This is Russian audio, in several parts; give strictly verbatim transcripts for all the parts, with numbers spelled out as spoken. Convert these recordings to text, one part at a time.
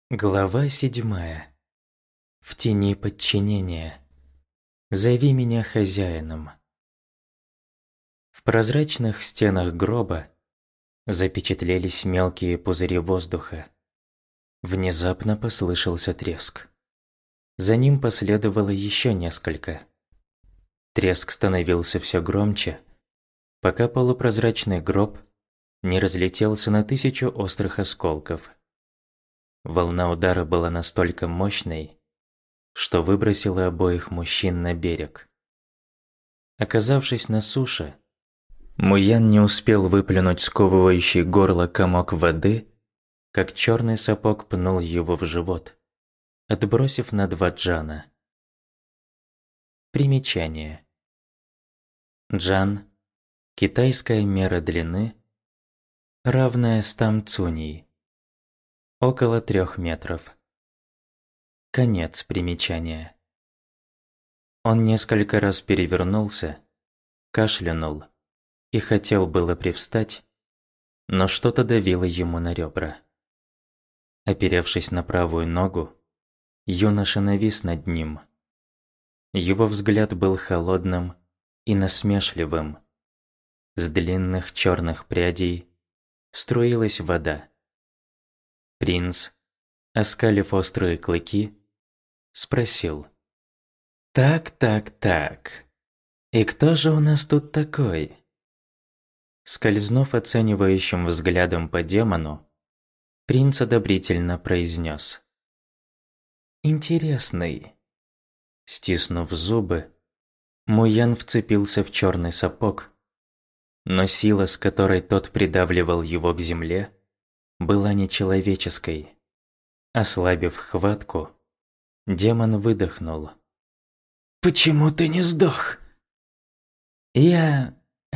Глава седьмая. В тени подчинения. Зови меня хозяином. В прозрачных стенах гроба запечатлелись мелкие пузыри воздуха. Внезапно послышался треск. За ним последовало еще несколько. Треск становился все громче, пока полупрозрачный гроб не разлетелся на тысячу острых осколков. Волна удара была настолько мощной, что выбросила обоих мужчин на берег. Оказавшись на суше, Муян не успел выплюнуть сковывающий горло комок воды, как черный сапог пнул его в живот, отбросив на два джана. Примечание. Джан – китайская мера длины, равная ста цуней. Около трех метров. Конец примечания. Он несколько раз перевернулся, кашлянул и хотел было привстать, но что-то давило ему на ребра. Оперевшись на правую ногу, юноша навис над ним. Его взгляд был холодным и насмешливым. С длинных черных прядей струилась вода. Принц, оскалив острые клыки, спросил: «Так, так, так. И кто же у нас тут такой?» Скользнув оценивающим взглядом по демону, принц одобрительно произнес: «Интересный». Стиснув зубы, Муян вцепился в черный сапог, но сила, с которой тот придавливал его к земле, была нечеловеческой. Ослабив хватку, демон выдохнул: «Почему ты не сдох?» «Я...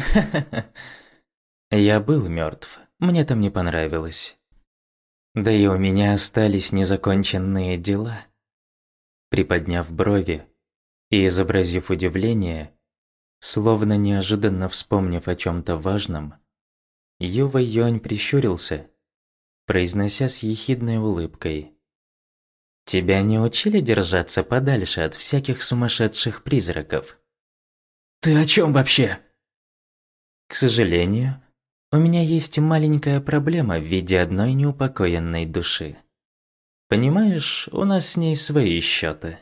Я был мертв. Мне там не понравилось. Да и у меня остались незаконченные дела». Приподняв брови и изобразив удивление, словно неожиданно вспомнив о чем-то важном, Ю Вэйюань прищурился, произнося с ехидной улыбкой: «Тебя не учили держаться подальше от всяких сумасшедших призраков?» «Ты о чем вообще?» «К сожалению, у меня есть маленькая проблема в виде одной неупокоенной души. Понимаешь, у нас с ней свои счеты».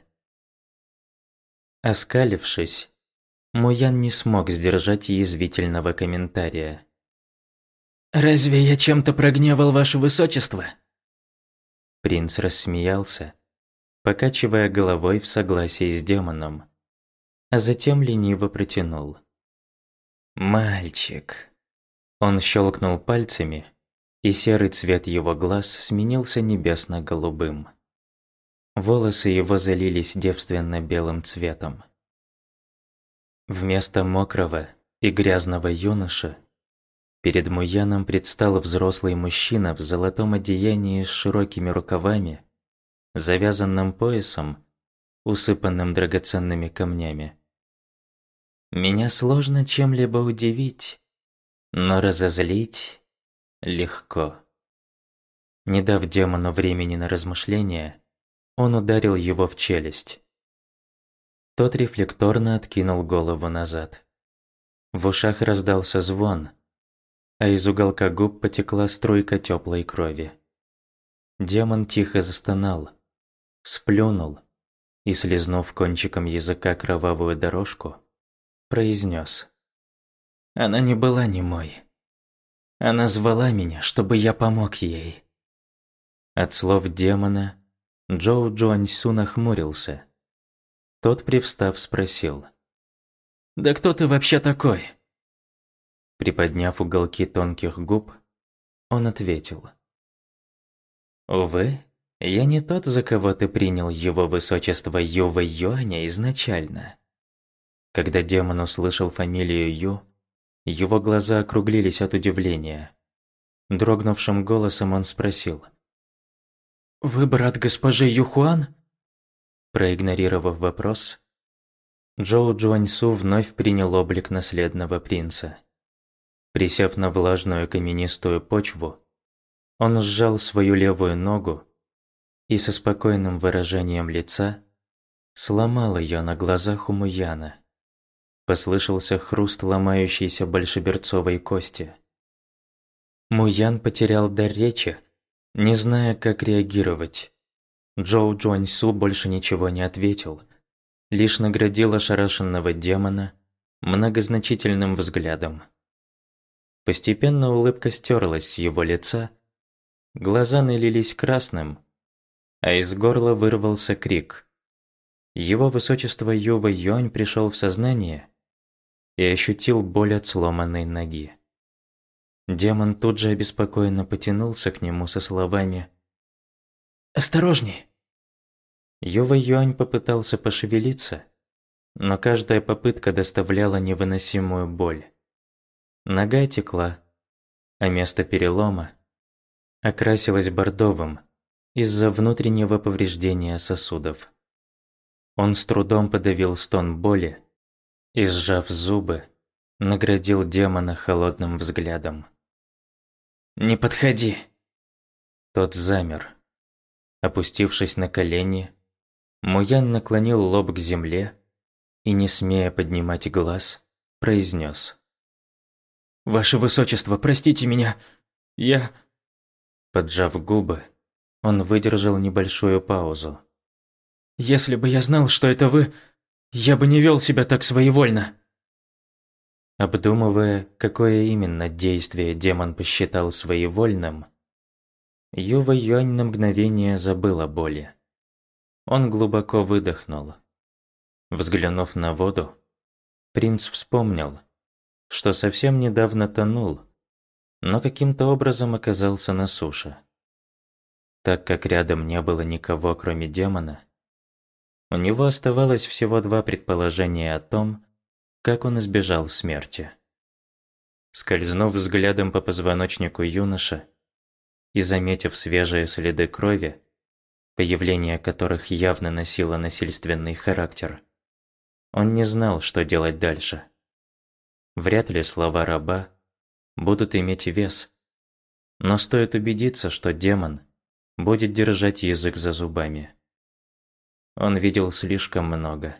Оскалившись, Муян не смог сдержать язвительного комментария. «Разве я чем-то прогневал ваше высочество?» Принц рассмеялся, покачивая головой в согласии с демоном, а затем лениво протянул: «Мальчик». Он щелкнул пальцами, и серый цвет его глаз сменился небесно-голубым. Волосы его залились девственно-белым цветом. Вместо мокрого и грязного юноши перед Муяном предстал взрослый мужчина в золотом одеянии с широкими рукавами, завязанным поясом, усыпанным драгоценными камнями. Меня сложно чем-либо удивить, но разозлить легко. Не дав демону времени на размышления, он ударил его в челюсть. Тот рефлекторно откинул голову назад. В ушах раздался звон, а из уголка губ потекла струйка теплой крови. Демон тихо застонал, сплюнул и, слизнув кончиком языка кровавую дорожку, произнес: «Она не была немой. Она звала меня, чтобы я помог ей». От слов демона Джоу Джуаньсу нахмурился. Тот, привстав, спросил: «Да кто ты вообще такой?» Приподняв уголки тонких губ, он ответил: «Увы, я не тот, за кого ты принял его высочество Ю Вэйюаня изначально». Когда демон услышал фамилию Ю, его глаза округлились от удивления. Дрогнувшим голосом он спросил: «Вы брат госпожи Юхуан?» Проигнорировав вопрос, Джоу Джуаньсу вновь принял облик наследного принца. Присев на влажную каменистую почву, он сжал свою левую ногу и со спокойным выражением лица сломал ее на глазах у Муяна. Послышался хруст ломающейся большеберцовой кости. Муян потерял дар речи, не зная, как реагировать. Джоу Джуаньсу больше ничего не ответил, лишь наградил ошарашенного демона многозначительным взглядом. Постепенно улыбка стерлась с его лица, глаза налились красным, а из горла вырвался крик. Его высочество Юва Юань пришел в сознание и ощутил боль от сломанной ноги. Демон тут же обеспокоенно потянулся к нему со словами «Осторожней!». Юва Юань попытался пошевелиться, но каждая попытка доставляла невыносимую боль. Нога текла, а место перелома окрасилось бордовым из-за внутреннего повреждения сосудов. Он с трудом подавил стон боли и, сжав зубы, наградил демона холодным взглядом. «Не подходи!» Тот замер. Опустившись на колени, Муян наклонил лоб к земле и, не смея поднимать глаз, произнес: «Ваше Высочество, простите меня, я…» Поджав губы, он выдержал небольшую паузу. «Если бы я знал, что это вы, я бы не вел себя так своевольно». Обдумывая, какое именно действие демон посчитал своевольным, Юва Юань на мгновение забыл о боли. Он глубоко выдохнул. Взглянув на воду, принц вспомнил, что совсем недавно тонул, но каким-то образом оказался на суше. Так как рядом не было никого, кроме демона, у него оставалось всего два предположения о том, как он избежал смерти. Скользнув взглядом по позвоночнику юноши и заметив свежие следы крови, появление которых явно носило насильственный характер, он не знал, что делать дальше. Вряд ли слова раба будут иметь вес, но стоит убедиться, что демон будет держать язык за зубами. Он видел слишком много.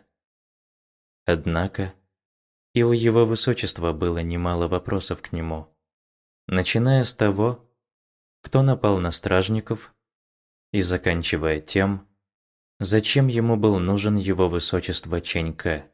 Однако и у его высочества было немало вопросов к нему, начиная с того, кто напал на стражников, и заканчивая тем, зачем ему был нужен его высочество Чэнь-Кэ.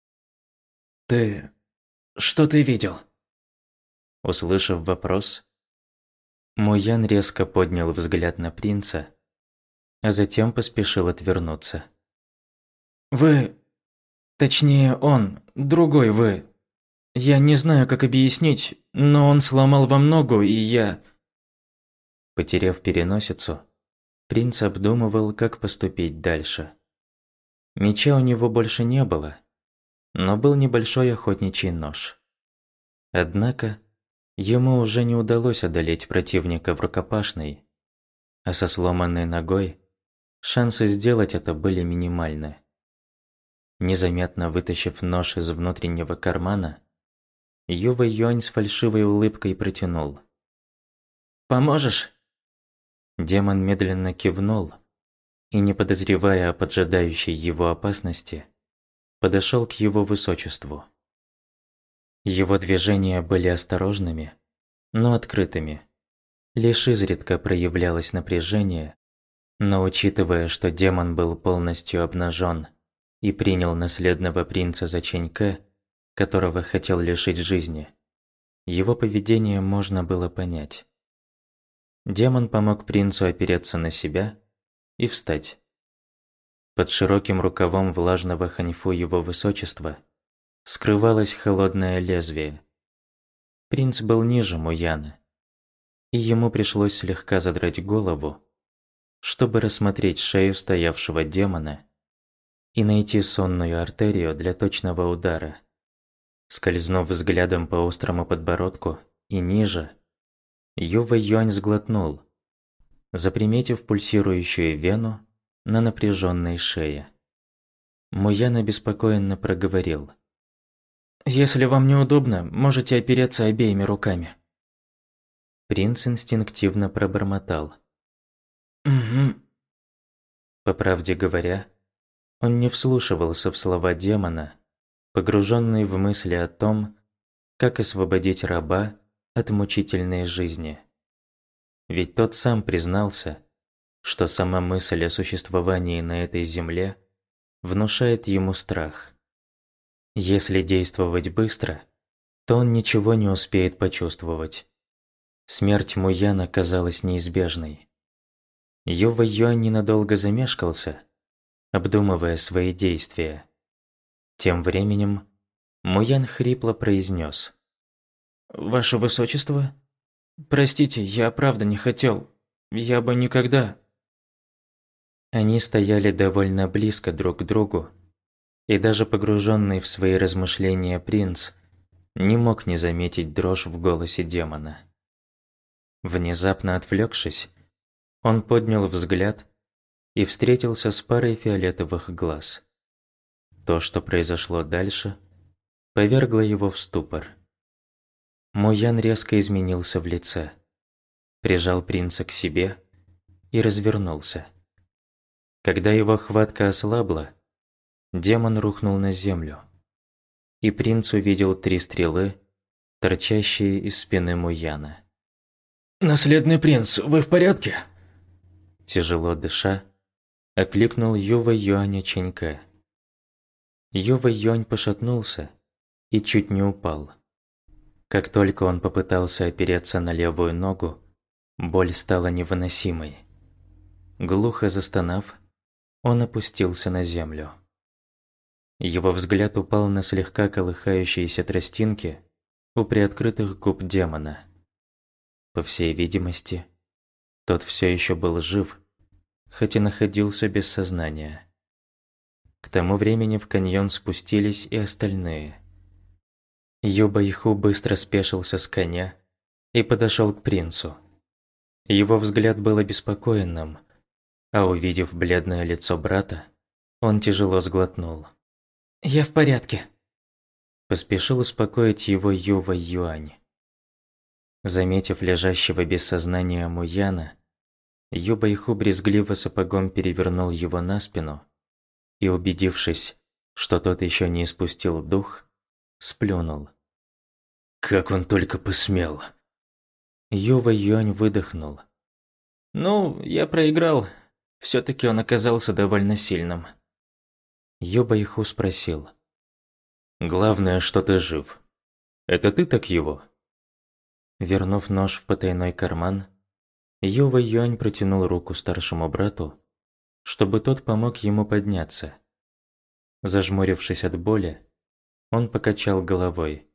«Ты... что ты видел?» Услышав вопрос, Муян резко поднял взгляд на принца, а затем поспешил отвернуться. «Вы... точнее он, другой вы. Я не знаю, как объяснить, но он сломал вам ногу, и я...» Потеряв переносицу, принц обдумывал, как поступить дальше. Меча у него больше не было, но был небольшой охотничий нож. Однако ему уже не удалось одолеть противника в рукопашной, а со сломанной ногой шансы сделать это были минимальны. Незаметно вытащив нож из внутреннего кармана, Юва Юань с фальшивой улыбкой протянул: «Поможешь?» Демон медленно кивнул и, не подозревая о поджидающей его опасности, подошел к его высочеству. Его движения были осторожными, но открытыми. Лишь изредка проявлялось напряжение, но учитывая, что демон был полностью обнажен и принял наследного принца за Чэнь-Кэ, которого хотел лишить жизни, его поведение можно было понять. Демон помог принцу опереться на себя и встать. Под широким рукавом влажного ханьфу его высочества скрывалось холодное лезвие. Принц был ниже Муяна, и ему пришлось слегка задрать голову, чтобы рассмотреть шею стоявшего демона и найти сонную артерию для точного удара. Скользнув взглядом по острому подбородку и ниже, Юва Юань сглотнул, заприметив пульсирующую вену на напряженной шее. Муян обеспокоенно проговорил: «Если вам неудобно, можете опереться обеими руками». Принц инстинктивно пробормотал: «Угу». По правде говоря, он не вслушивался в слова демона, погруженный в мысли о том, как освободить раба от мучительной жизни. Ведь тот сам признался, что сама мысль о существовании на этой земле внушает ему страх. Если действовать быстро, то он ничего не успеет почувствовать. Смерть Муяна казалась неизбежной. Юва Юань ненадолго замешкался, обдумывая свои действия. Тем временем Муян хрипло произнес: «Ваше Высочество, простите, я правда не хотел. Я бы никогда...» Они стояли довольно близко друг к другу, и даже погруженный в свои размышления принц не мог не заметить дрожь в голосе демона. Внезапно отвлекшись, он поднял взгляд и встретился с парой фиолетовых глаз. То, что произошло дальше, повергло его в ступор. Муян резко изменился в лице, прижал принца к себе и развернулся. Когда его хватка ослабла, демон рухнул на землю, и принц увидел три стрелы, торчащие из спины Муяна. «Наследный принц, вы в порядке?» Тяжело дыша, окликнул Юва Юаня Чэньке. Юва Юань пошатнулся и чуть не упал. Как только он попытался опереться на левую ногу, боль стала невыносимой. Глухо застонав, он опустился на землю. Его взгляд упал на слегка колыхающиеся тростинки у приоткрытых губ демона. По всей видимости, тот все еще был жив, хоть и находился без сознания. К тому времени в каньон спустились и остальные. Ю Байху быстро спешился с коня и подошел к принцу. Его взгляд был обеспокоенным, а увидев бледное лицо брата, он тяжело сглотнул. «Я в порядке», – поспешил успокоить его Юва Юань. Заметив лежащего без сознания Муяна, Ю Байху брезгливо сапогом перевернул его на спину и, убедившись, что тот еще не испустил дух, сплюнул. «Как он только посмел!» Юва Юань выдохнул. «Ну, я проиграл. Все-таки он оказался довольно сильным». Ю Байху спросил. «Главное, что ты жив. Это ты так его?» Вернув нож в потайной карман, Юва Юань протянул руку старшему брату, чтобы тот помог ему подняться. Зажмурившись от боли, он покачал головой.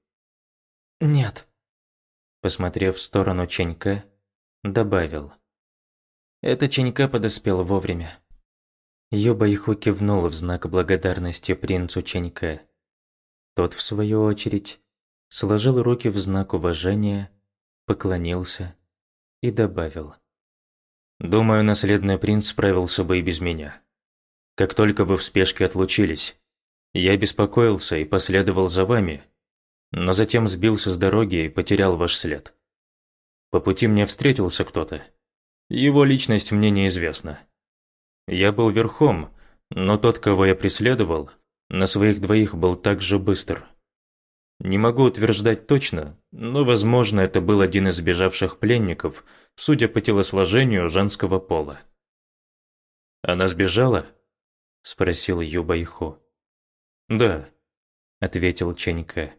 «Нет». Посмотрев в сторону Чэньке, добавил. «Это Чэньке подоспел вовремя». Ю Байху кивнул в знак благодарности принцу Чэньке. Тот, в свою очередь, сложил руки в знак уважения, поклонился и добавил. «Думаю, наследный принц справился бы и без меня. Как только вы в спешке отлучились, я беспокоился и последовал за вами, но затем сбился с дороги и потерял ваш след. По пути мне встретился кто-то. Его личность мне неизвестна. Я был верхом, но тот, кого я преследовал, на своих двоих был так же быстр. Не могу утверждать точно, но, возможно, это был один из сбежавших пленников, судя по телосложению женского пола». «Она сбежала?» – спросил Ю Байху. «Да», – ответил Чэньке.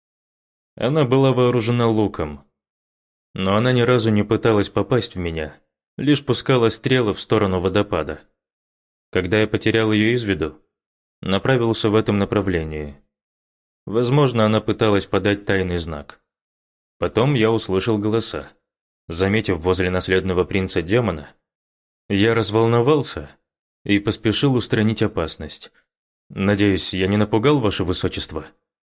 «Она была вооружена луком, но она ни разу не пыталась попасть в меня, лишь пускала стрелы в сторону водопада. Когда я потерял ее из виду, направился в этом направлении. Возможно, она пыталась подать тайный знак. Потом я услышал голоса. Заметив возле наследного принца демона, я разволновался и поспешил устранить опасность. Надеюсь, я не напугал ваше высочество?»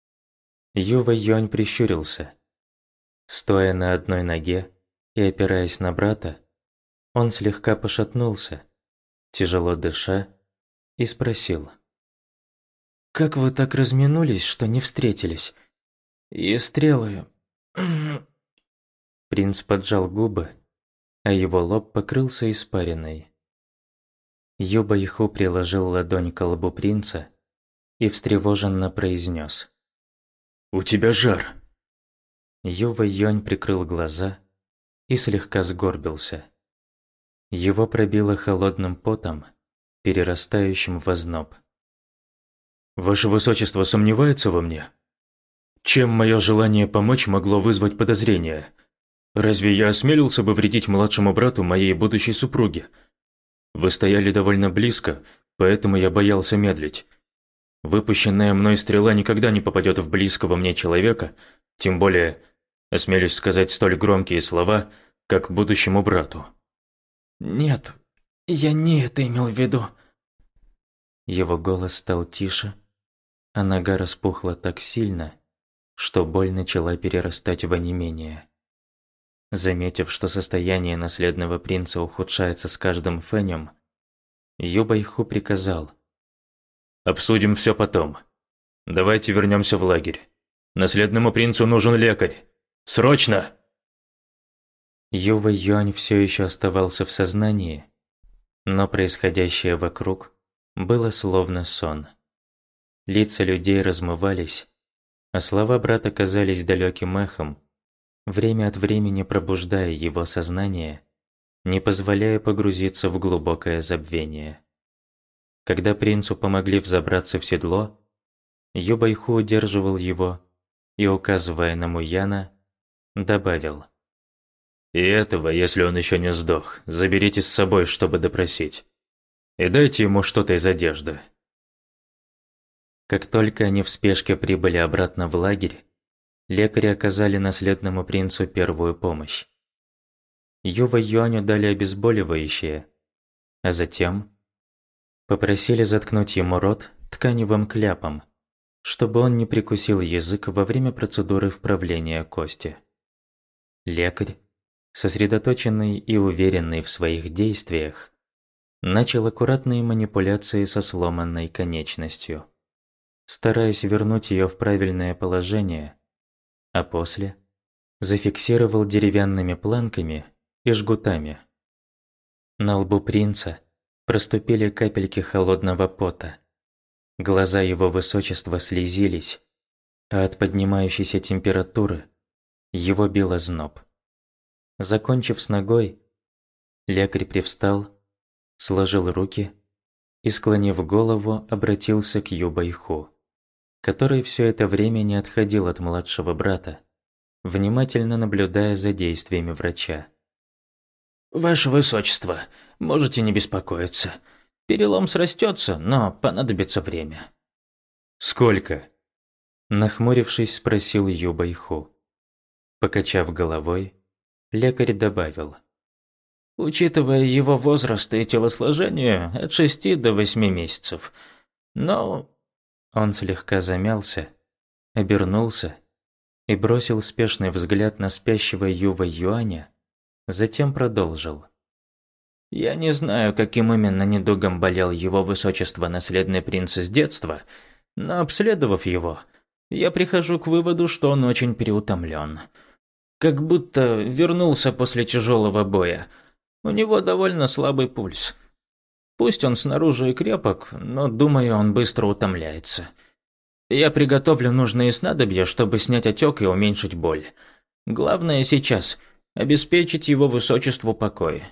Юва Юань прищурился. Стоя на одной ноге и опираясь на брата, он слегка пошатнулся, тяжело дыша, и спросил. «Как вы так разминулись, что не встретились? И стрелы...» Принц поджал губы, а его лоб покрылся испариной. Ю Байху приложил ладонь к лбу принца и встревоженно произнес: «У тебя жар!» Ю Вэйюань прикрыл глаза и слегка сгорбился. Его пробило холодным потом, перерастающим в озноб. «Ваше Высочество сомневается во мне? Чем мое желание помочь могло вызвать подозрения? Разве я осмелился бы вредить младшему брату моей будущей супруге? Вы стояли довольно близко, поэтому я боялся медлить. Выпущенная мной стрела никогда не попадет в близкого мне человека, тем более, осмелюсь сказать столь громкие слова, как будущему брату». «Нет, я не это имел в виду». Его голос стал тише, а нога распухла так сильно, что боль начала перерастать в онемение. Заметив, что состояние наследного принца ухудшается с каждым фенем, Ю Байху приказал: «Обсудим все потом. Давайте вернемся в лагерь. Наследному принцу нужен лекарь. Срочно!» Ю Вэйюань все еще оставался в сознании, но происходящее вокруг было словно сон. Лица людей размывались, а слова брата казались далеким эхом, время от времени пробуждая его сознание, не позволяя погрузиться в глубокое забвение. Когда принцу помогли взобраться в седло, Ю Байху удерживал его и, указывая на Муяна, добавил: «И этого, если он еще не сдох, заберите с собой, чтобы допросить. И дайте ему что-то из одежды». Как только они в спешке прибыли обратно в лагерь, лекари оказали наследному принцу первую помощь. Ю Вэйюаню дали обезболивающее, а затем попросили заткнуть ему рот тканевым кляпом, чтобы он не прикусил язык во время процедуры вправления кости. Лекарь, сосредоточенный и уверенный в своих действиях, начал аккуратные манипуляции со сломанной конечностью, стараясь вернуть ее в правильное положение, а после зафиксировал деревянными планками и жгутами. На лбу принца проступили капельки холодного пота. Глаза его высочества слезились, а от поднимающейся температуры его бил озноб. Закончив с ногой, лекарь привстал, сложил руки и, склонив голову, обратился к Ю Байху, который все это время не отходил от младшего брата, внимательно наблюдая за действиями врача. «Ваше Высочество, можете не беспокоиться. Перелом срастется, но понадобится время». «Сколько?» Нахмурившись, спросил Ю Байху. Покачав головой, лекарь добавил: «Учитывая его возраст и телосложение, от шести до восьми месяцев. Но...» Он слегка замялся, обернулся и бросил спешный взгляд на спящего Ю Вэйюаня, затем продолжил: «Я не знаю, каким именно недугом болел его высочество наследный принц с детства, но, обследовав его, я прихожу к выводу, что он очень переутомлен. Как будто вернулся после тяжелого боя. У него довольно слабый пульс. Пусть он снаружи и крепок, но, думаю, он быстро утомляется. Я приготовлю нужные снадобья, чтобы снять отек и уменьшить боль. Главное сейчас – обеспечить его высочеству покой».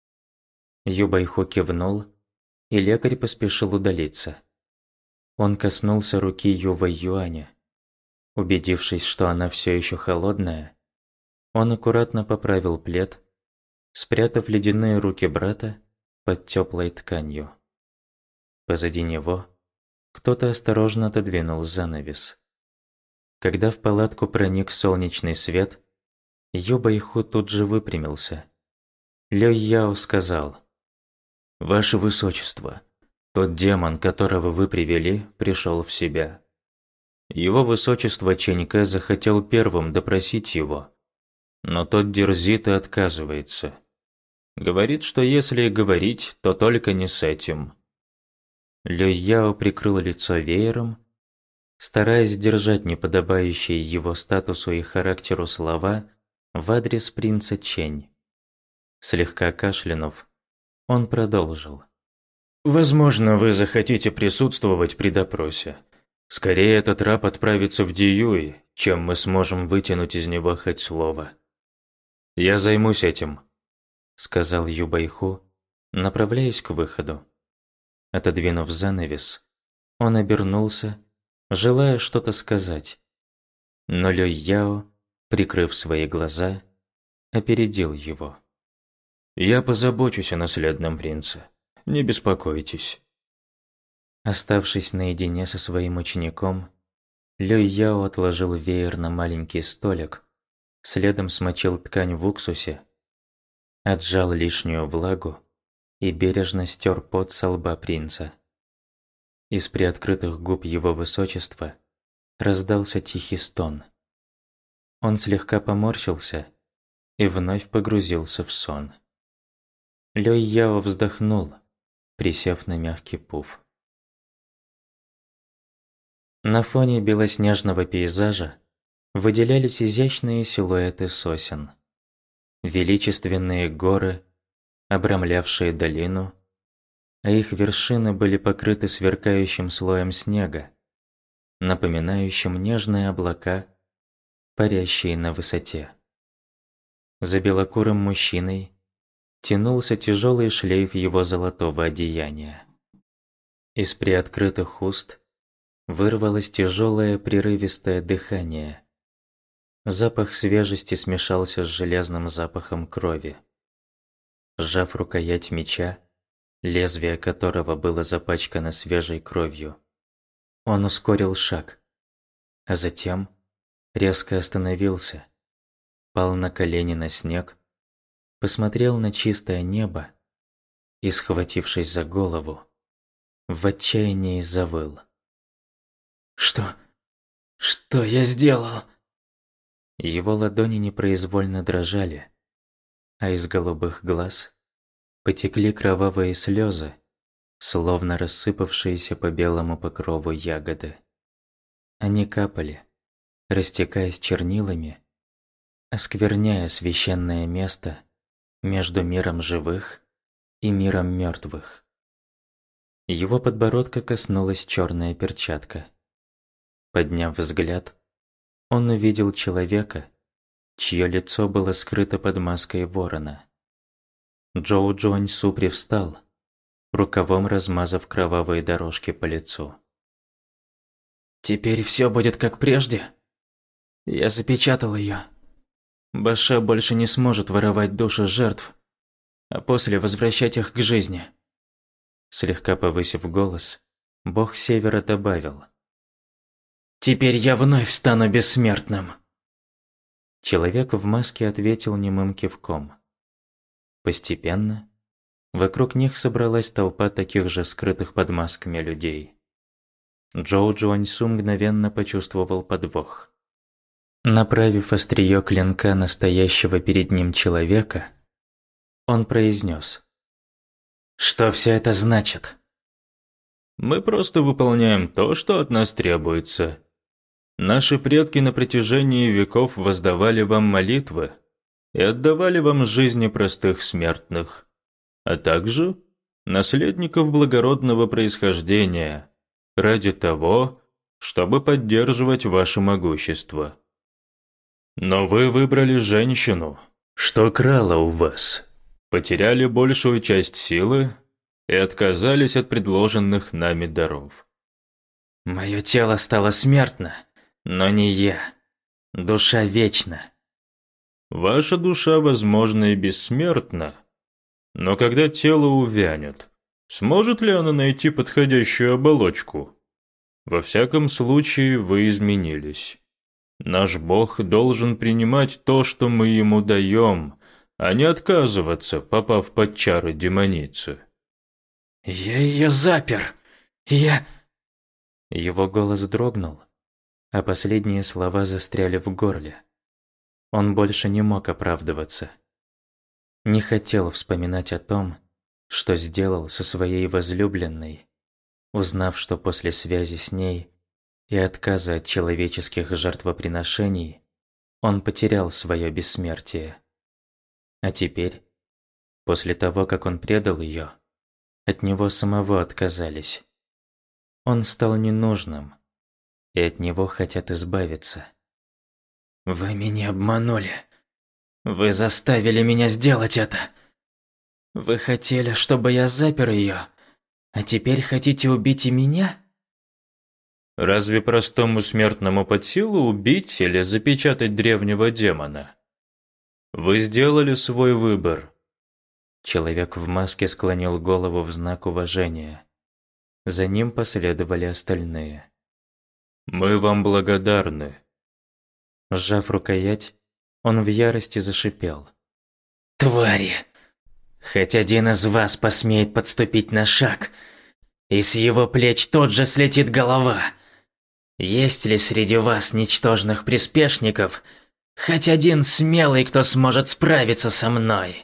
Ю Байху кивнул, и лекарь поспешил удалиться. Он коснулся руки Ю Вэйюаня. Убедившись, что она все еще холодная, он аккуратно поправил плед, спрятав ледяные руки брата под теплой тканью. Позади него кто-то осторожно отодвинул занавес. Когда в палатку проник солнечный свет, Ю Байху тут же выпрямился. Лю Яо сказал: «Ваше Высочество, тот демон, которого вы привели, пришел в себя. Его Высочество Чэнь Кэ захотел первым допросить его, но тот дерзит и отказывается. Говорит, что если и говорить, то только не с этим». Лю Яо прикрыл лицо веером, стараясь сдержать неподобающие его статусу и характеру слова в адрес принца Чэнь. Слегка кашлянув, он продолжил: Возможно, вы захотите присутствовать при допросе. Скорее, этот раб отправится в Диюи, чем мы сможем вытянуть из него хоть слово. Я займусь этим, сказал Юбайху, направляясь к выходу. Отодвинув занавес, он обернулся, желая что-то сказать. Но Люй Яо, прикрыв свои глаза, опередил его. «Я позабочусь о наследном принце. Не беспокойтесь». Оставшись наедине со своим учеником, Люй Яо отложил веер на маленький столик, следом смочил ткань в уксусе, отжал лишнюю влагу и бережно стер пот со лба принца. Из приоткрытых губ его высочества раздался тихий стон. Он слегка поморщился и вновь погрузился в сон. Люй Яо вздохнул, присев на мягкий пуф. На фоне белоснежного пейзажа выделялись изящные силуэты сосен. Величественные горы, обрамлявшие долину, а их вершины были покрыты сверкающим слоем снега, напоминающим нежные облака, парящие на высоте. За белокурым мужчиной тянулся тяжелый шлейф его золотого одеяния. Из приоткрытых уст вырвалось тяжелое прерывистое дыхание. Запах свежести смешался с железным запахом крови. Сжав рукоять меча, лезвие которого было запачкано свежей кровью, он ускорил шаг, а затем резко остановился, пал на колени на снег, посмотрел на чистое небо и, схватившись за голову, в отчаянии завыл. «Что? Что я сделал?» Его ладони непроизвольно дрожали, а из голубых глаз потекли кровавые слезы, словно рассыпавшиеся по белому покрову ягоды. Они капали, растекаясь чернилами, оскверняя священное место между миром живых и миром мертвых. Его подбородка коснулась черная перчатка. Подняв взгляд, он увидел человека, чье лицо было скрыто под маской ворона. Джоу Джуаньсу привстал, рукавом размазав кровавые дорожки по лицу. «Теперь все будет как прежде. Я запечатал ее. Баше больше не сможет воровать души жертв, а после возвращать их к жизни». Слегка повысив голос, бог Севера добавил: «Теперь я вновь стану бессмертным». Человек в маске ответил немым кивком. Постепенно вокруг них собралась толпа таких же скрытых под масками людей. Джоу Джуаньсу мгновенно почувствовал подвох. Направив острие клинка на стоящего перед ним человека, он произнес: «Что все это значит?» «Мы просто выполняем то, что от нас требуется. Наши предки на протяжении веков воздавали вам молитвы и отдавали вам жизни простых смертных, а также наследников благородного происхождения, ради того, чтобы поддерживать ваше могущество. Но вы выбрали женщину, что крала у вас, потеряли большую часть силы и отказались от предложенных нами даров. Мое тело стало смертно, но не я. Душа вечна. Ваша душа, возможно, и бессмертна, но когда тело увянет, сможет ли она найти подходящую оболочку? Во всяком случае, вы изменились. Наш Бог должен принимать то, что мы ему даем, а не отказываться, попав под чары демоницы. «Я ее запер! Я...» Его голос дрогнул, а последние слова застряли в горле. Он больше не мог оправдываться. Не хотел вспоминать о том, что сделал со своей возлюбленной, узнав, что после связи с ней и отказа от человеческих жертвоприношений он потерял свое бессмертие. А теперь, после того, как он предал ее, От него самого отказались. Он стал ненужным, и от него хотят избавиться. Вы меня обманули. Вы заставили меня сделать это. Вы хотели, чтобы я запер ее, а теперь хотите убить и меня? Разве простому смертному под силу убить или запечатать древнего демона? Вы сделали свой выбор. Человек в маске склонил голову в знак уважения. За ним последовали остальные. Мы вам благодарны. Сжав рукоять, он в ярости зашипел. Твари! Хоть один из вас посмеет подступить на шаг, и с его плеч тот же слетит голова. Есть ли среди вас ничтожных приспешников хоть один смелый, кто сможет справиться со мной?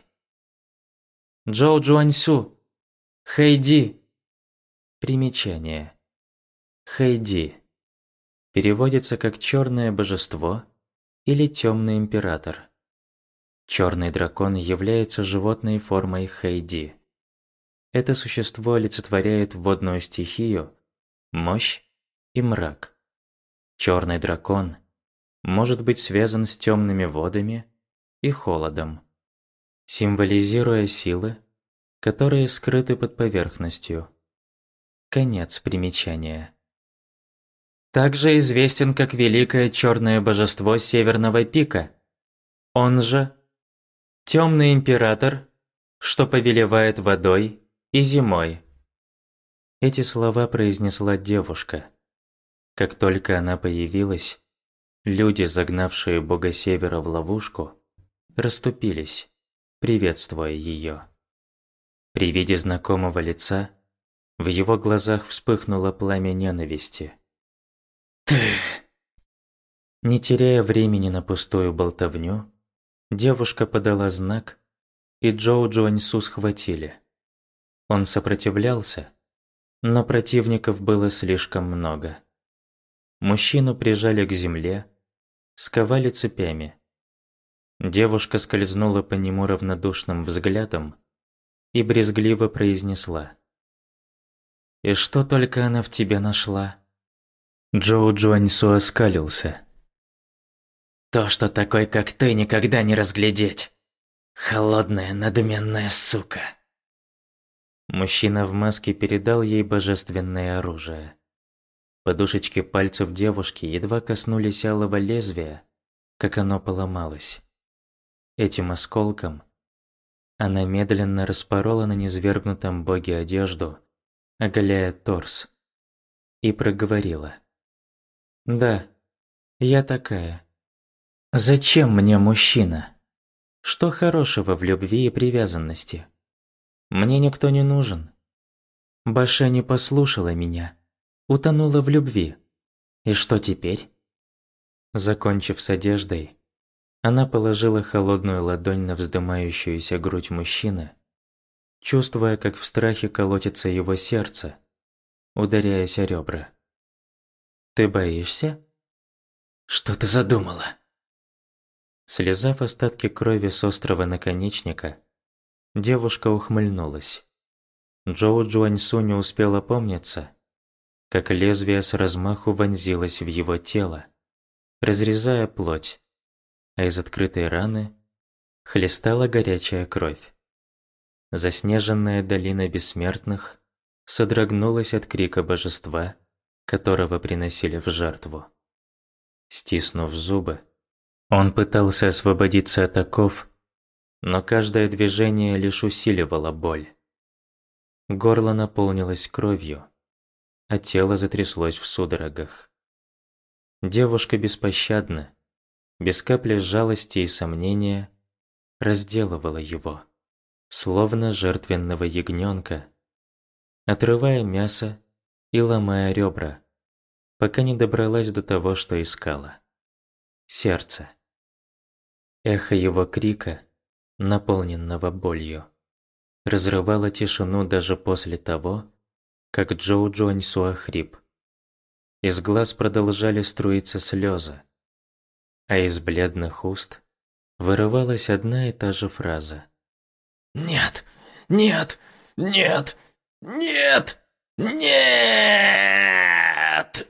Джоу Джуаньсю! Хэйди! Примечание. Хэйди. Переводится как «черное божество» или «темный император». Черный дракон является животной формой Хэйди. Это существо олицетворяет водную стихию, мощь и мрак. Черный дракон может быть связан с темными водами и холодом, символизируя силы, которые скрыты под поверхностью. Конец примечания. Также известен как великое черное божество Северного пика, он же темный император, что повелевает водой и зимой. Эти слова произнесла девушка. Как только она появилась, люди, загнавшие бога Севера в ловушку, расступились, приветствуя ее. При виде знакомого лица в его глазах вспыхнуло пламя ненависти. Ты... Не теряя времени на пустую болтовню, девушка подала знак, и Джоу Джуаньсю схватили. Он сопротивлялся, но противников было слишком много. Мужчину прижали к земле, сковали цепями. Девушка скользнула по нему равнодушным взглядом и брезгливо произнесла: «И что только она в тебе нашла?» Джоу Джуаньсю оскалился. То, что такой, как ты, никогда не разглядеть. Холодная, надменная сука. Мужчина в маске передал ей божественное оружие. Подушечки пальцев девушки едва коснулись алого лезвия, как оно поломалось. Этим осколком она медленно распорола на низвергнутом боге одежду, оголяя торс, и проговорила: «Да, я такая. Зачем мне мужчина? Что хорошего в любви и привязанности? Мне никто не нужен. Баша не послушала меня, утонула в любви. И что теперь?» Закончив с одеждой, она положила холодную ладонь на вздымающуюся грудь мужчины, чувствуя, как в страхе колотится его сердце, ударяясь о ребра. «Ты боишься?» «Что ты задумала?» Слезав остатки крови с острого наконечника, девушка ухмыльнулась. Джоу Джуаньсю не успел опомниться, как лезвие с размаху вонзилось в его тело, разрезая плоть, а из открытой раны хлестала горячая кровь. Заснеженная долина бессмертных содрогнулась от крика божества, которого приносили в жертву. Стиснув зубы, он пытался освободиться от оков, но каждое движение лишь усиливало боль. Горло наполнилось кровью, а тело затряслось в судорогах. Девушка беспощадно, без капли жалости и сомнения, разделывала его, словно жертвенного ягненка, отрывая мясо и ломая ребра, пока не добралась до того, что искала – сердце. Эхо его крика, наполненного болью, разрывало тишину даже после того, как Джоу Джуаньсю охрип. Из глаз продолжали струиться слезы, а из бледных уст вырывалась одна и та же фраза: «Нет, нет, нет, Нет! Нет!»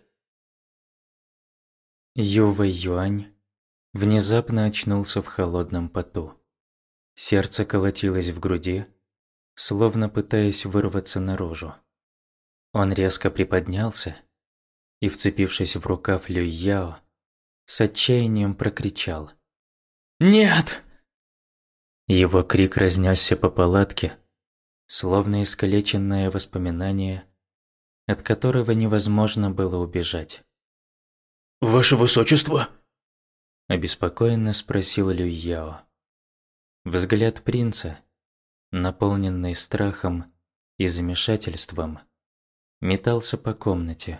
Ювэй Юань внезапно очнулся в холодном поту. Сердце колотилось в груди, словно пытаясь вырваться наружу. Он резко приподнялся и, вцепившись в рукав Люй Яо, с отчаянием прокричал: «Нет!» Его крик разнесся по палатке, словно искалеченное воспоминание, от которого невозможно было убежать. «Ваше Высочество!» – обеспокоенно спросил Люй Яо. Взгляд принца, наполненный страхом и замешательством, метался по комнате.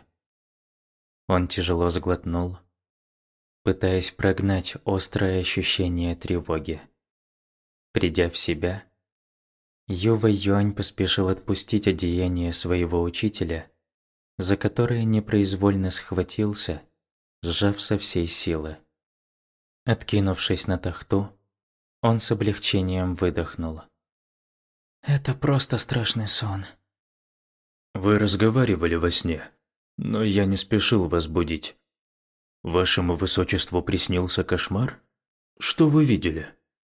Он тяжело сглотнул, пытаясь прогнать острое ощущение тревоги. Придя в себя, Ювэй Юань поспешил отпустить одеяние своего учителя, за которое непроизвольно схватился, сжав со всей силы. Откинувшись на тахту, он с облегчением выдохнул. «Это просто страшный сон». «Вы разговаривали во сне, но я не спешил вас будить. Вашему Высочеству приснился кошмар? Что вы видели?»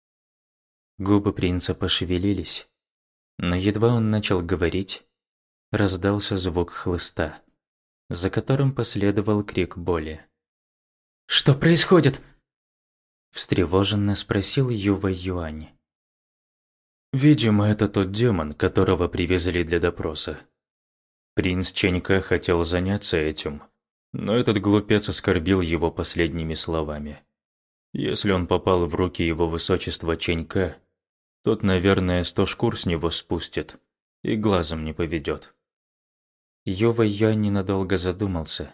Губы принца пошевелились, но едва он начал говорить, раздался звук хлыста, за которым последовал крик боли. «Что происходит?» – встревоженно спросил Ювэй Юань. «Видимо, это тот демон, которого привезли для допроса. Принц Чэнька хотел заняться этим, но этот глупец оскорбил его последними словами. Если он попал в руки его Высочества Чэнька, тот, наверное, сто шкур с него спустит и глазом не поведет». Ювэй Юань ненадолго задумался.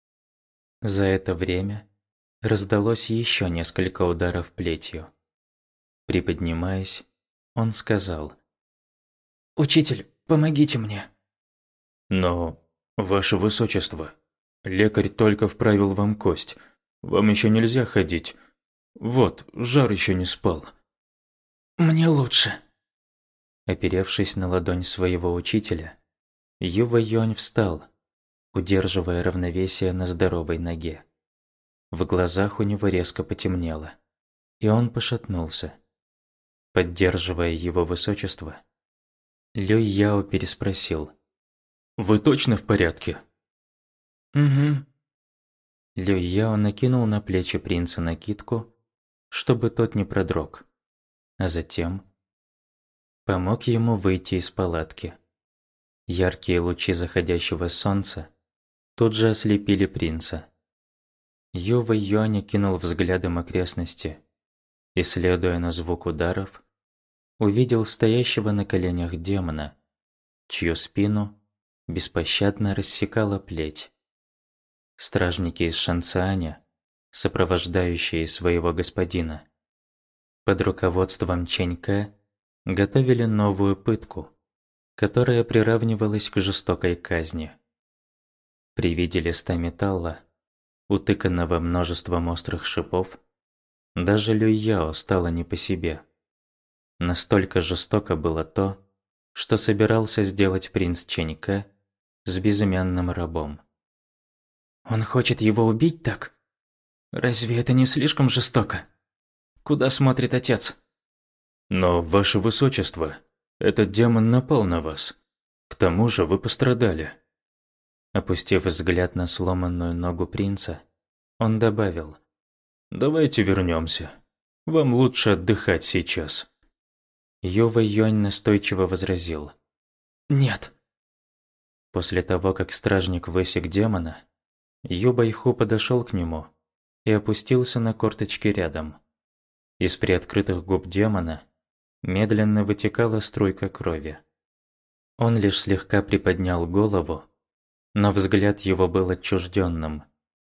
За это время раздалось еще несколько ударов плетью. Приподнимаясь, он сказал: «Учитель, помогите мне». «Но, Ваше Высочество, лекарь только вправил вам кость. Вам еще нельзя ходить. Вот, жар еще не спал». «Мне лучше». Оперевшись на ладонь своего учителя, Ювэй Юань встал, удерживая равновесие на здоровой ноге. В глазах у него резко потемнело, и он пошатнулся. Поддерживая его высочество, Люй Яо переспросил: «Вы точно в порядке?» «Угу». Люй Яо накинул на плечи принца накидку, чтобы тот не продрог, а затем помог ему выйти из палатки. Яркие лучи заходящего солнца тут же ослепили принца. Ювэй Юань окинул взглядом окрестности и, следуя на звук ударов, увидел стоящего на коленях демона, чью спину беспощадно рассекала плеть. Стражники из Шанцаня, сопровождающие своего господина, под руководством Чэнька готовили новую пытку, которая приравнивалась к жестокой казни. При виде листа металла, утыканного множеством острых шипов, даже Люй Яо стало не по себе. Настолько жестоко было то, что собирался сделать принц Чэнька с безымянным рабом. «Он хочет его убить так? Разве это не слишком жестоко? Куда смотрит отец?» «Но, Ваше Высочество, этот демон напал на вас. К тому же вы пострадали». Опустив взгляд на сломанную ногу принца, он добавил: «Давайте вернемся. Вам лучше отдыхать сейчас». Ювэй Юань настойчиво возразил: «Нет». После того, как стражник высек демона, Ю Байху подошел к нему и опустился на корточки рядом. Из приоткрытых губ демона медленно вытекала струйка крови. Он лишь слегка приподнял голову, но взгляд его был отчужденным.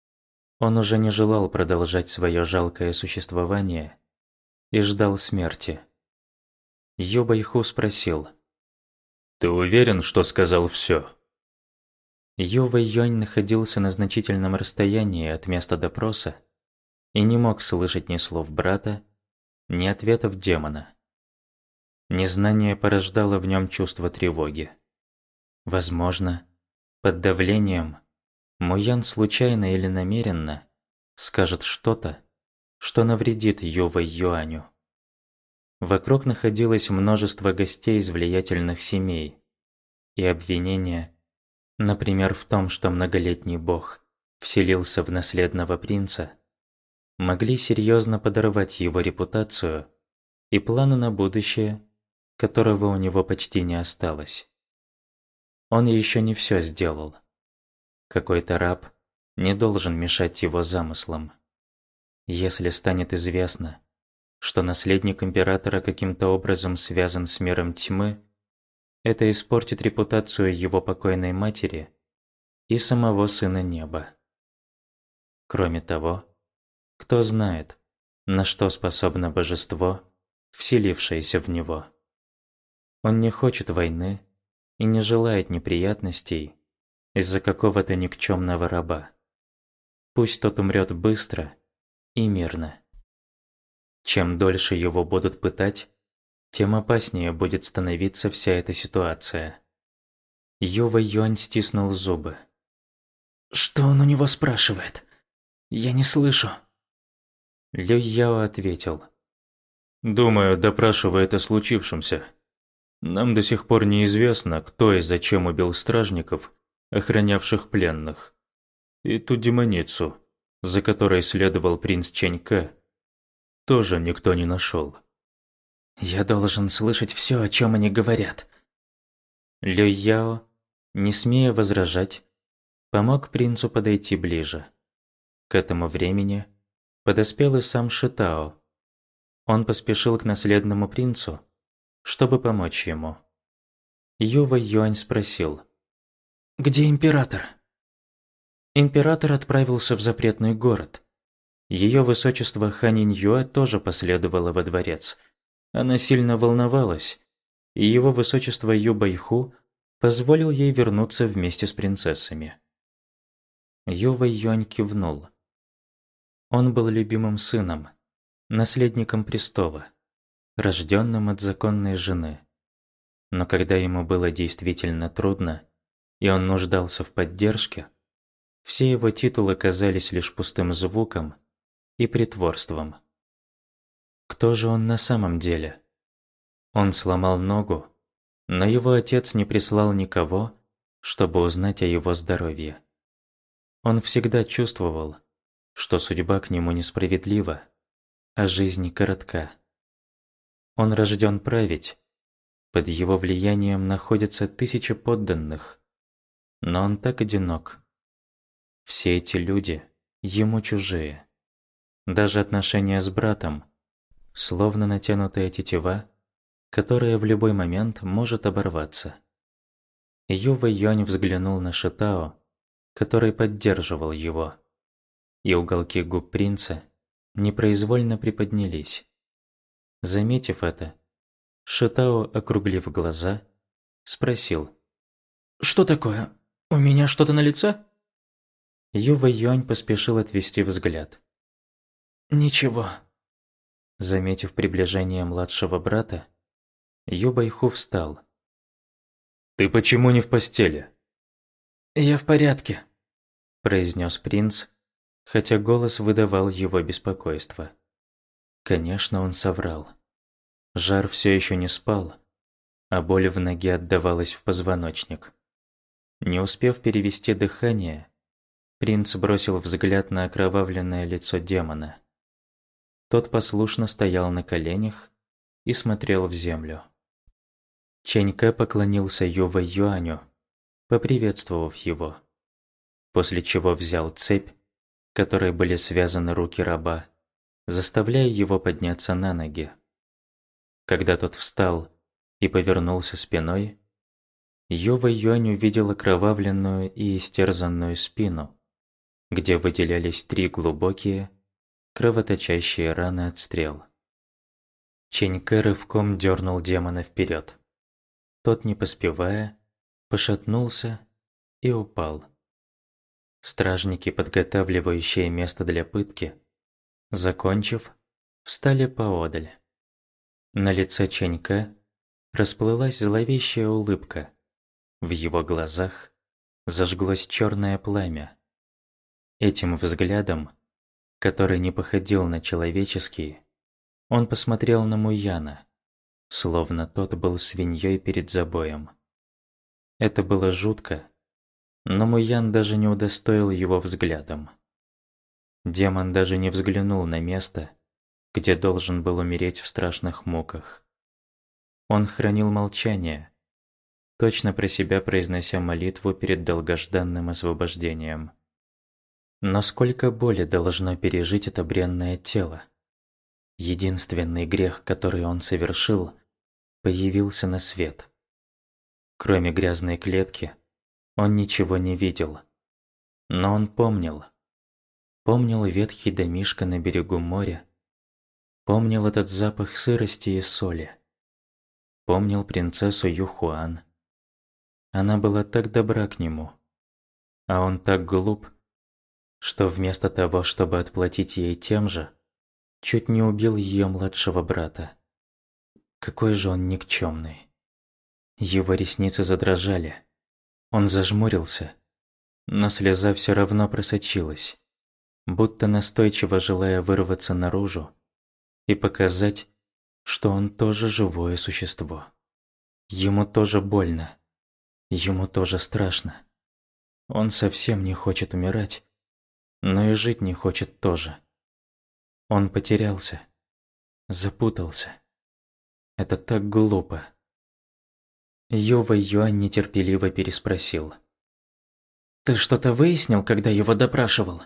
Он уже не желал продолжать свое жалкое существование и ждал смерти. Ю Байху спросил: «Ты уверен, что сказал все?» Ювэй Юань находился на значительном расстоянии от места допроса и не мог слышать ни слов брата, ни ответов демона. Незнание порождало в нем чувство тревоги. Возможно, под давлением Муян случайно или намеренно скажет что-то, что навредит Ювэй Юаню. Вокруг находилось множество гостей из влиятельных семей, и обвинения, например, в том, что многолетний бог вселился в наследного принца, могли серьезно подорвать его репутацию и планы на будущее, которого у него почти не осталось. Он еще не все сделал. Какой-то раб не должен мешать его замыслам. Если станет известно, что наследник императора каким-то образом связан с миром тьмы, это испортит репутацию его покойной матери и самого Сына Неба. Кроме того, кто знает, на что способно божество, вселившееся в него. Он не хочет войны и не желает неприятностей из-за какого-то никчемного раба. Пусть тот умрет быстро и мирно. Чем дольше его будут пытать, тем опаснее будет становиться вся эта ситуация. Ювэй Юань стиснул зубы. «Что он у него спрашивает? Я не слышу». Лю Яо ответил. «Думаю, допрашивает о случившемся. Нам до сих пор неизвестно, кто и зачем убил стражников, охранявших пленных. И ту демоницу, за которой следовал принц Чэньке, тоже никто не нашел». «Я должен слышать все, о чем они говорят». Лю Яо, не смея возражать, помог принцу подойти ближе. К этому времени подоспел и сам Шитао. Он поспешил к наследному принцу, чтобы помочь ему. Ювэй Юань спросил: «Где император?» Император отправился в запретный город. Ее высочество Ханинь Юэ тоже последовало во дворец. Она сильно волновалась, и его высочество Ю Байху позволил ей вернуться вместе с принцессами. Ювэй Юань кивнул. Он был любимым сыном, наследником престола, рожденным от законной жены. Но когда ему было действительно трудно, и он нуждался в поддержке, все его титулы казались лишь пустым звуком и притворством. Кто же он на самом деле? Он сломал ногу, но его отец не прислал никого, чтобы узнать о его здоровье. Он всегда чувствовал, что судьба к нему несправедлива, а жизнь коротка. Он рожден править, под его влиянием находятся тысячи подданных, но он так одинок. Все эти люди ему чужие. Даже отношения с братом, словно натянутая тетива, которая в любой момент может оборваться. Ювэй Юань взглянул на Шитао, который поддерживал его, и уголки губ принца непроизвольно приподнялись. Заметив это, Шитао, округлив глаза, спросил: «Что такое? У меня что-то на лице?» Ювэй Юань поспешил отвести взгляд. «Ничего». Заметив приближение младшего брата, Ю Байху встал. «Ты почему не в постели?» «Я в порядке», – произнес принц, хотя голос выдавал его беспокойство. Конечно, он соврал. Жар все еще не спал, а боль в ноге отдавалась в позвоночник. Не успев перевести дыхание, принц бросил взгляд на окровавленное лицо демона. Тот послушно стоял на коленях и смотрел в землю. Чэньке поклонился Ювэй Юаню, поприветствовав его, после чего взял цепь, которой были связаны руки раба, заставляя его подняться на ноги. Когда тот встал и повернулся спиной, Ювэй Юань увидел окровавленную и истерзанную спину, где выделялись три глубокие, кровоточащие раны от стрел. Чэньке рывком дернул демона вперед. Тот, не поспевая, пошатнулся и упал. Стражники, подготавливающие место для пытки, закончив, встали поодаль. На лице Чэньке расплылась зловещая улыбка, В его глазах зажглось черное пламя. Этим взглядом, который не походил на человеческий, он посмотрел на Муяна, словно тот был свиньей перед забоем. Это было жутко, но Муян даже не удостоил его взглядом. Демон даже не взглянул на место, где должен был умереть в страшных муках. Он хранил молчание, точно про себя произнося молитву перед долгожданным освобождением. Но сколько боли должно пережить это бренное тело? Единственный грех, который он совершил, появился на свет. Кроме грязной клетки, он ничего не видел. Но он помнил. Помнил ветхий домишко на берегу моря. Помнил этот запах сырости и соли. Помнил принцессу Юхуан. Она была так добра к нему. А он так глуп, что вместо того, чтобы отплатить ей тем же, чуть не убил ее младшего брата. Какой же он никчемный. Его ресницы задрожали. Он зажмурился, но слеза все равно просочилась, будто настойчиво желая вырваться наружу и показать, что он тоже живое существо. Ему тоже больно, ему тоже страшно. Он совсем не хочет умирать, но и жить не хочет тоже. Он потерялся, запутался. Это так глупо. Юва Юань нетерпеливо переспросил. «Ты что-то выяснил, когда его допрашивал?»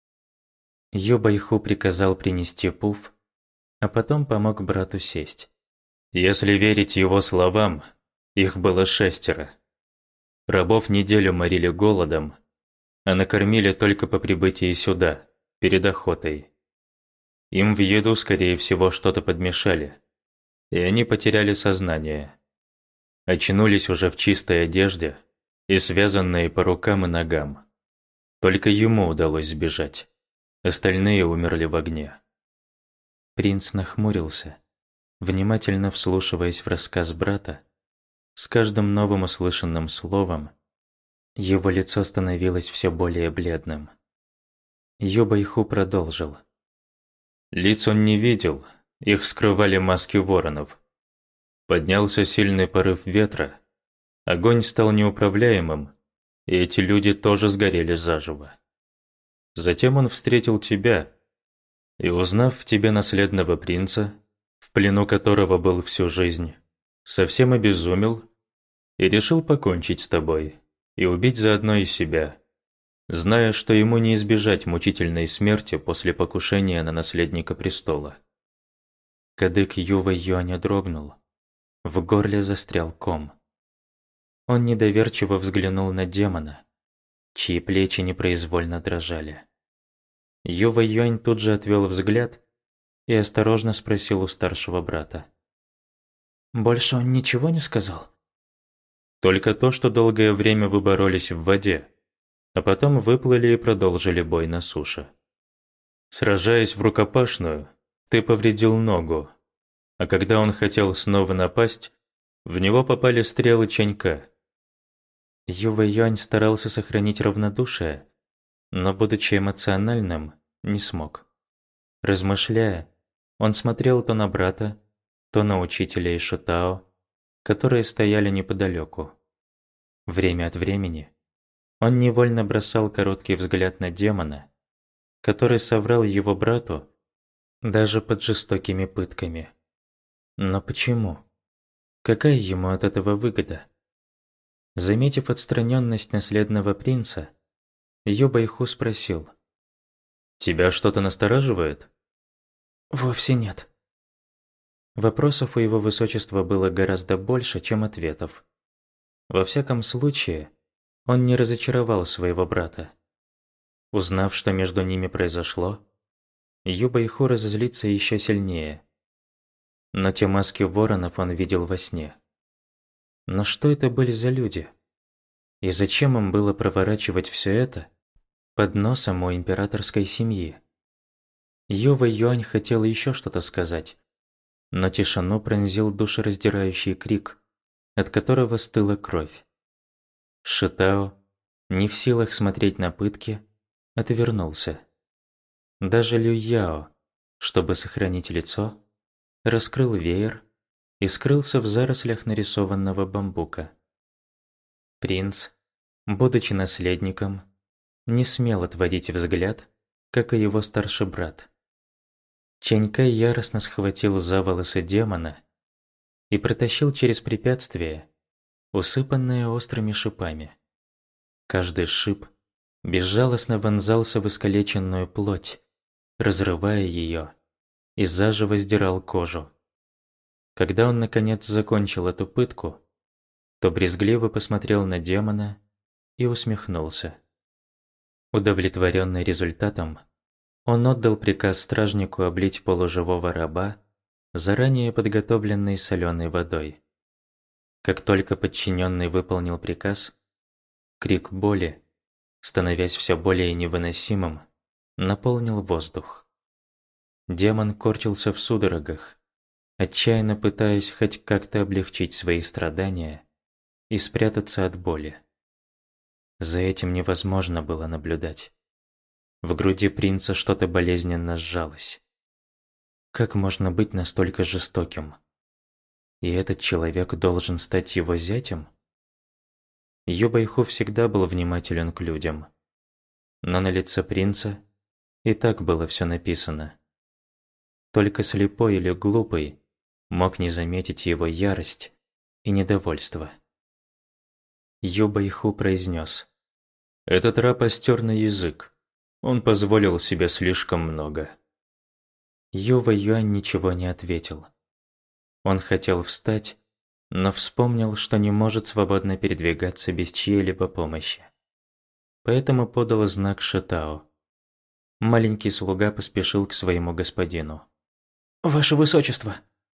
Ю Байху приказал принести пуф, а потом помог брату сесть. Если верить его словам, их было шестеро. Рабов неделю морили голодом, а накормили только по прибытии сюда, перед охотой. Им в еду, скорее всего, что-то подмешали, и они потеряли сознание. Очнулись уже в чистой одежде и связанные по рукам и ногам. Только ему удалось сбежать. Остальные умерли в огне. Принц нахмурился, внимательно вслушиваясь в рассказ брата. С каждым новым услышанным словом его лицо становилось все более бледным. Ю Байху продолжил. Лиц он не видел, их скрывали маски воронов. Поднялся сильный порыв ветра, огонь стал неуправляемым, и эти люди тоже сгорели заживо. Затем он встретил тебя, и, узнав в тебе наследного принца, в плену которого был всю жизнь, совсем обезумел и решил покончить с тобой и убить заодно и себя, зная, что ему не избежать мучительной смерти после покушения на наследника престола. Кадык Юва Юаня дрогнул. В горле застрял ком. Он недоверчиво взглянул на демона, чьи плечи непроизвольно дрожали. Юва Юань тут же отвел взгляд и осторожно спросил у старшего брата. «Больше он ничего не сказал?» «Только то, что долгое время вы боролись в воде, а потом выплыли и продолжили бой на суше. Сражаясь в рукопашную, ты повредил ногу, а когда он хотел снова напасть, в него попали стрелы Чанька». Юва Юань старался сохранить равнодушие, но, будучи эмоциональным, не смог. Размышляя, он смотрел то на брата, то на учителя и Шутао, которые стояли неподалеку. Время от времени он невольно бросал короткий взгляд на демона, который соврал его брату даже под жестокими пытками. Но почему? Какая ему от этого выгода? Заметив отстраненность наследного принца, Ю Байху спросил. «Тебя что-то настораживает?» «Вовсе нет». Вопросов у его высочества было гораздо больше, чем ответов. Во всяком случае, он не разочаровал своего брата. Узнав, что между ними произошло, Ю Байху разозлится еще сильнее. Но те маски воронов он видел во сне. Но что это были за люди? И зачем им было проворачивать все это под носом у императорской семьи? Юва Юань хотел еще что-то сказать, но тишину пронзил душераздирающий крик, от которого стыла кровь. Шитао, не в силах смотреть на пытки, отвернулся. Даже Лю Яо, чтобы сохранить лицо, раскрыл веер и скрылся в зарослях нарисованного бамбука. Принц, будучи наследником, не смел отводить взгляд, как и его старший брат. Чэнь Кай яростно схватил за волосы демона и протащил через препятствие, усыпанное острыми шипами. Каждый шип безжалостно вонзался в искалеченную плоть, разрывая ее, и заживо сдирал кожу. Когда он наконец закончил эту пытку, то брезгливо посмотрел на демона и усмехнулся. Удовлетворенный результатом, он отдал приказ стражнику облить полуживого раба заранее подготовленной соленой водой. Как только подчиненный выполнил приказ, крик боли, становясь все более невыносимым, наполнил воздух. Демон корчился в судорогах, отчаянно пытаясь хоть как-то облегчить свои страдания и спрятаться от боли. За этим невозможно было наблюдать. В груди принца что-то болезненно сжалось. Как можно быть настолько жестоким? И этот человек должен стать его зятем? Ю Байху всегда был внимателен к людям. Но на лице принца и так было все написано. Только слепой или глупый мог не заметить его ярость и недовольство. Ю Байху произнес: «Этот раб остер на язык. Он позволил себе слишком много». Ю Вэйюань ничего не ответил. Он хотел встать, но вспомнил, что не может свободно передвигаться без чьей-либо помощи. Поэтому подал знак Шитао. Маленький слуга поспешил к своему господину. «Ваше Высочество!»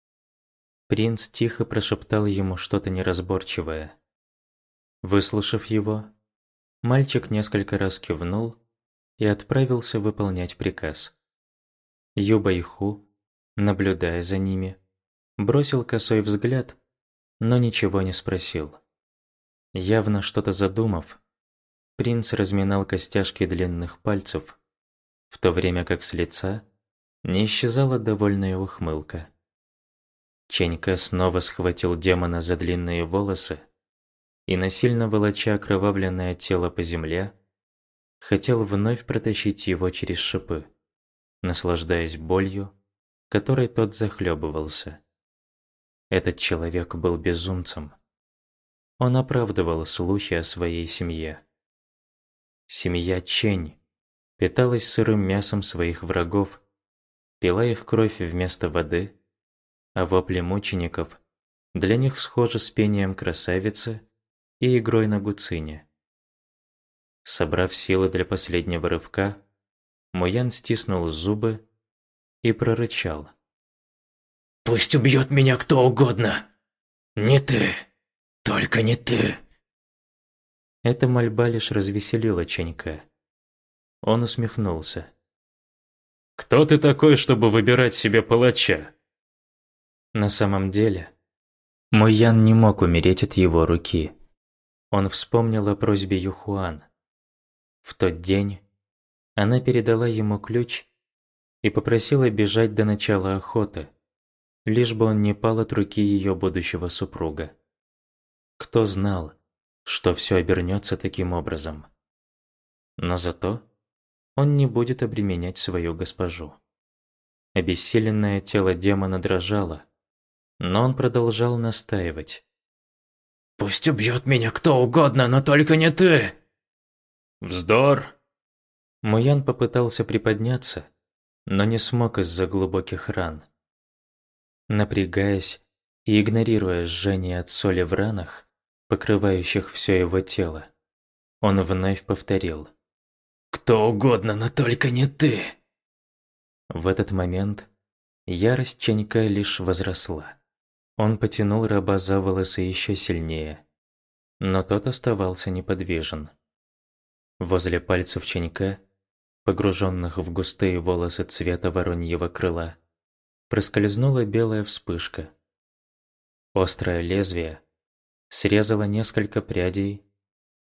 Принц тихо прошептал ему что-то неразборчивое. Выслушав его, мальчик несколько раз кивнул и отправился выполнять приказ. Ю Байху, наблюдая за ними, бросил косой взгляд, но ничего не спросил. Явно что-то задумав, принц разминал костяшки длинных пальцев, в то время как с лица не исчезала довольная ухмылка. Чэнь Кэ снова схватил демона за длинные волосы и, насильно волоча окровавленное тело по земле, хотел вновь протащить его через шипы, наслаждаясь болью, которой тот захлебывался. Этот человек был безумцем. Он оправдывал слухи о своей семье. Семья Чэнь питалась сырым мясом своих врагов, пила их кровь вместо воды, а вопли мучеников для них схожи с пением красавицы и игрой на гуцине. Собрав силы для последнего рывка, Муян стиснул зубы и прорычал: «Пусть убьет меня кто угодно! Не ты! Только не ты!» Эта мольба лишь развеселила Чэнь Кэ. Он усмехнулся. «Кто ты такой, чтобы выбирать себе палача?» На самом деле, Муян не мог умереть от его руки. Он вспомнил о просьбе Юхуан. В тот день она передала ему ключ и попросила бежать до начала охоты, лишь бы он не пал от руки ее будущего супруга. Кто знал, что все обернется таким образом? Но зато он не будет обременять свою госпожу. Обессиленное тело демона дрожало, но он продолжал настаивать. «Пусть убьет меня кто угодно, но только не ты!» «Вздор!» Муян попытался приподняться, но не смог из-за глубоких ран. Напрягаясь и игнорируя жжение от соли в ранах, покрывающих все его тело, он вновь повторил: «Кто угодно, но только не ты!» В этот момент ярость Чэнь Кэ лишь возросла. Он потянул раба за волосы еще сильнее, но тот оставался неподвижен. Возле пальцев Чэнь Кэ, погруженных в густые волосы цвета вороньего крыла, проскользнула белая вспышка. Острое лезвие срезало несколько прядей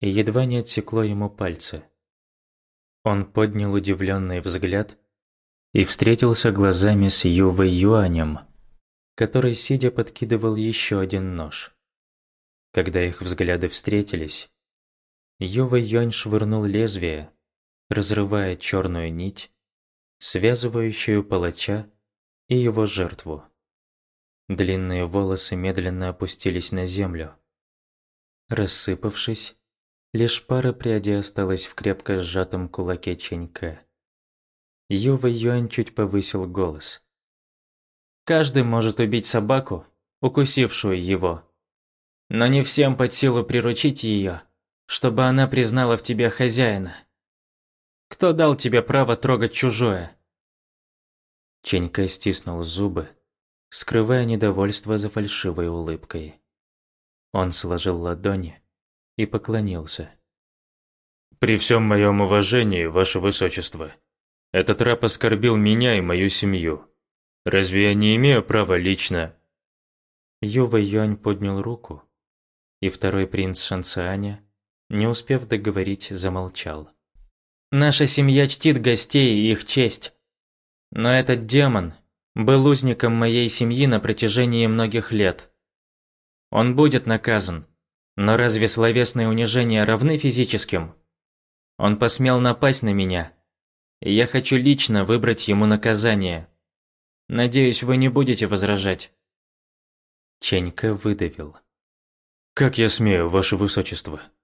и едва не отсекло ему пальцы. Он поднял удивленный взгляд и встретился глазами с Ювой Юанем, который, сидя, подкидывал еще один нож. Когда их взгляды встретились, Юва Юань швырнул лезвие, разрывая черную нить, связывающую палача и его жертву. Длинные волосы медленно опустились на землю. Рассыпавшись, лишь пара прядей осталась в крепко сжатом кулаке Чэнь-Кэ. Юва Юань чуть повысил голос. «Каждый может убить собаку, укусившую его. Но не всем под силу приручить ее, чтобы она признала в тебе хозяина. Кто дал тебе право трогать чужое?» Чэнь-Кэ стиснул зубы, скрывая недовольство за фальшивой улыбкой. Он сложил ладони и поклонился. «При всем моем уважении, Ваше Высочество, этот раб оскорбил меня и мою семью. Разве я не имею права лично...» Юва Юань поднял руку, и второй принц Шанцаня, не успев договорить, замолчал. «Наша семья чтит гостей и их честь. Но этот демон был узником моей семьи на протяжении многих лет. Он будет наказан. Но разве словесные унижения равны физическим? Он посмел напасть на меня, и я хочу лично выбрать ему наказание. Надеюсь, вы не будете возражать». Чэнь-Кэ выдавил. «Как я смею, Ваше Высочество?